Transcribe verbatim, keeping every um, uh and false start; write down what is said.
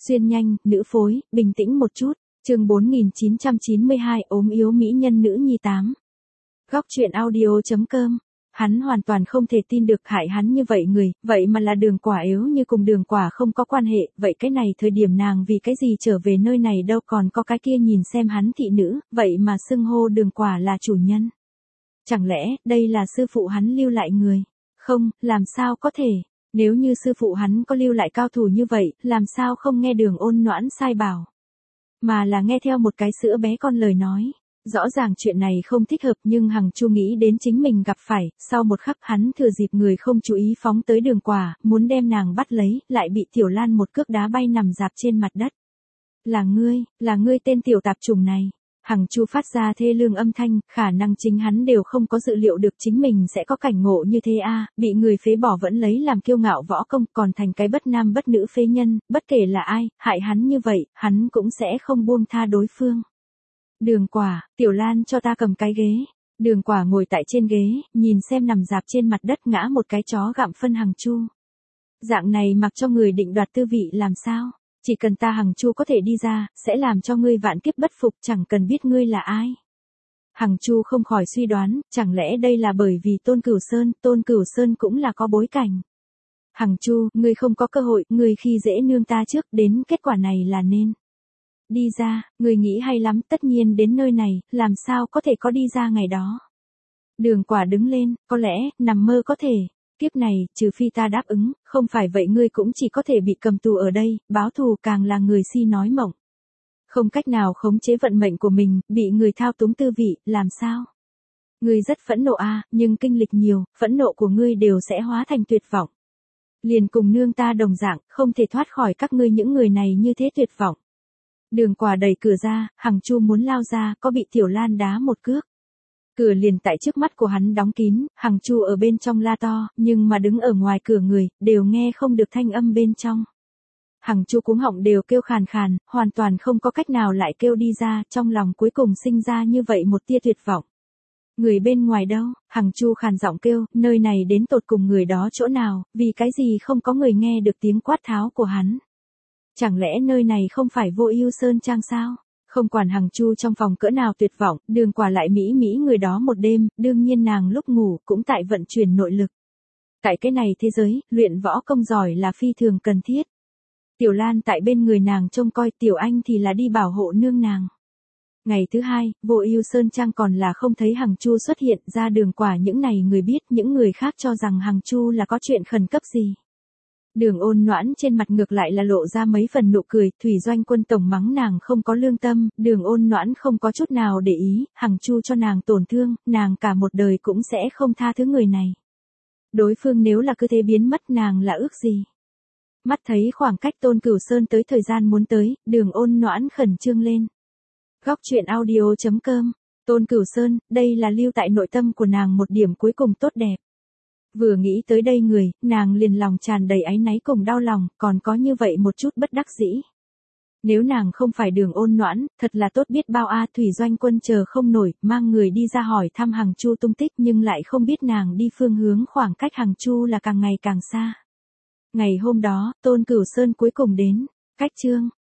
Xuyên nhanh, nữ phối, bình tĩnh một chút. Chương bốn nghìn chín trăm chín mươi hai ốm yếu mỹ nhân nữ nhi tám. Góc truyện audio.com. Hắn hoàn toàn không thể tin được hại hắn như vậy người, vậy mà là Đường Quả yếu như cùng Đường Quả không có quan hệ, vậy cái này thời điểm nàng vì cái gì trở về nơi này đâu, còn có cái kia nhìn xem hắn thị nữ, vậy mà xưng hô Đường Quả là chủ nhân. Chẳng lẽ, đây là sư phụ hắn lưu lại người? Không, làm sao có thể? Nếu như sư phụ hắn có lưu lại cao thủ như vậy, làm sao không nghe Đường Ôn Noãn sai bảo, mà là nghe theo một cái sữa bé con lời nói. Rõ ràng chuyện này không thích hợp, nhưng Hằng Chu nghĩ đến chính mình gặp phải, sau một khắc hắn thừa dịp người không chú ý phóng tới Đường Quả, muốn đem nàng bắt lấy, lại bị Tiểu Lan một cước đá bay nằm dạp trên mặt đất. Là ngươi, là ngươi tên tiểu tạp chủng này. Hằng Chu phát ra thê lương âm thanh, khả năng chính hắn đều không có dự liệu được chính mình sẽ có cảnh ngộ như thế a, bị người phế bỏ vẫn lấy làm kiêu ngạo võ công, còn thành cái bất nam bất nữ phế nhân, bất kể là ai, hại hắn như vậy, hắn cũng sẽ không buông tha đối phương. Đường Quả, Tiểu Lan cho ta cầm cái ghế. Đường Quả ngồi tại trên ghế, nhìn xem nằm dạp trên mặt đất ngã một cái chó gặm phân Hằng Chu. Dạng này mặc cho người định đoạt tư vị làm sao? Chỉ cần ta Hằng Chu có thể đi ra, sẽ làm cho ngươi vạn kiếp bất phục, chẳng cần biết ngươi là ai. Hằng Chu không khỏi suy đoán, chẳng lẽ đây là bởi vì Tôn Cửu Sơn, Tôn Cửu Sơn cũng là có bối cảnh. Hằng Chu, ngươi không có cơ hội, ngươi khi dễ nương ta trước, đến kết quả này là nên. Đi ra, ngươi nghĩ hay lắm, tất nhiên đến nơi này, làm sao có thể có đi ra ngày đó. Đường Quả đứng lên, có lẽ, nằm mơ có thể. Kiếp này, trừ phi ta đáp ứng, không phải vậy ngươi cũng chỉ có thể bị cầm tù ở đây, báo thù càng là người si nói mộng. Không cách nào khống chế vận mệnh của mình, bị người thao túng tư vị, làm sao? Ngươi rất phẫn nộ a, nhưng kinh lịch nhiều, phẫn nộ của ngươi đều sẽ hóa thành tuyệt vọng. Liền cùng nương ta đồng dạng, không thể thoát khỏi các ngươi những người này như thế tuyệt vọng. Đường Quả đẩy cửa ra, Hằng Chu muốn lao ra, có bị Tiểu Lan đá một cước. Cửa liền tại trước mắt của hắn đóng kín, Hằng Chu ở bên trong la to, nhưng mà đứng ở ngoài cửa người, đều nghe không được thanh âm bên trong. Hằng Chu cuống họng đều kêu khàn khàn, hoàn toàn không có cách nào lại kêu đi ra, trong lòng cuối cùng sinh ra như vậy một tia tuyệt vọng. Người bên ngoài đâu? Hằng Chu khàn giọng kêu, nơi này đến tột cùng người đó chỗ nào, vì cái gì không có người nghe được tiếng quát tháo của hắn. Chẳng lẽ nơi này không phải Vô Ưu Sơn Trang sao? Không quản Hằng Chu trong phòng cỡ nào tuyệt vọng, Đường Quả lại mỹ mỹ người đó một đêm, đương nhiên nàng lúc ngủ cũng tại vận chuyển nội lực. Tại cái này thế giới, luyện võ công giỏi là phi thường cần thiết. Tiểu Lan tại bên người nàng trông coi, Tiểu Anh thì là đi bảo hộ nương nàng. Ngày thứ hai, Vô Ưu Sơn Trang còn là không thấy Hằng Chu xuất hiện, ra Đường Quả những này người biết, những người khác cho rằng Hằng Chu là có chuyện khẩn cấp gì. Đường Ôn Noãn trên mặt ngược lại là lộ ra mấy phần nụ cười, Thủy Doanh Quân tổng mắng nàng không có lương tâm, Đường Ôn Noãn không có chút nào để ý, Hằng Chu cho nàng tổn thương, nàng cả một đời cũng sẽ không tha thứ người này. Đối phương nếu là cứ thế biến mất nàng là ước gì? Mắt thấy khoảng cách Tôn Cửu Sơn tới thời gian muốn tới, Đường Ôn Noãn khẩn trương lên. Góc truyện audio.com. Tôn Cửu Sơn, đây là lưu tại nội tâm của nàng một điểm cuối cùng tốt đẹp. Vừa nghĩ tới đây người, nàng liền lòng tràn đầy áy náy cùng đau lòng, còn có như vậy một chút bất đắc dĩ. Nếu nàng không phải Đường Ôn Noãn, thật là tốt biết bao a. Thủy Doanh Quân chờ không nổi, mang người đi ra hỏi thăm Hằng Chu tung tích, nhưng lại không biết nàng đi phương hướng khoảng cách Hằng Chu là càng ngày càng xa. Ngày hôm đó, Tôn Cửu Sơn cuối cùng đến. Cách chương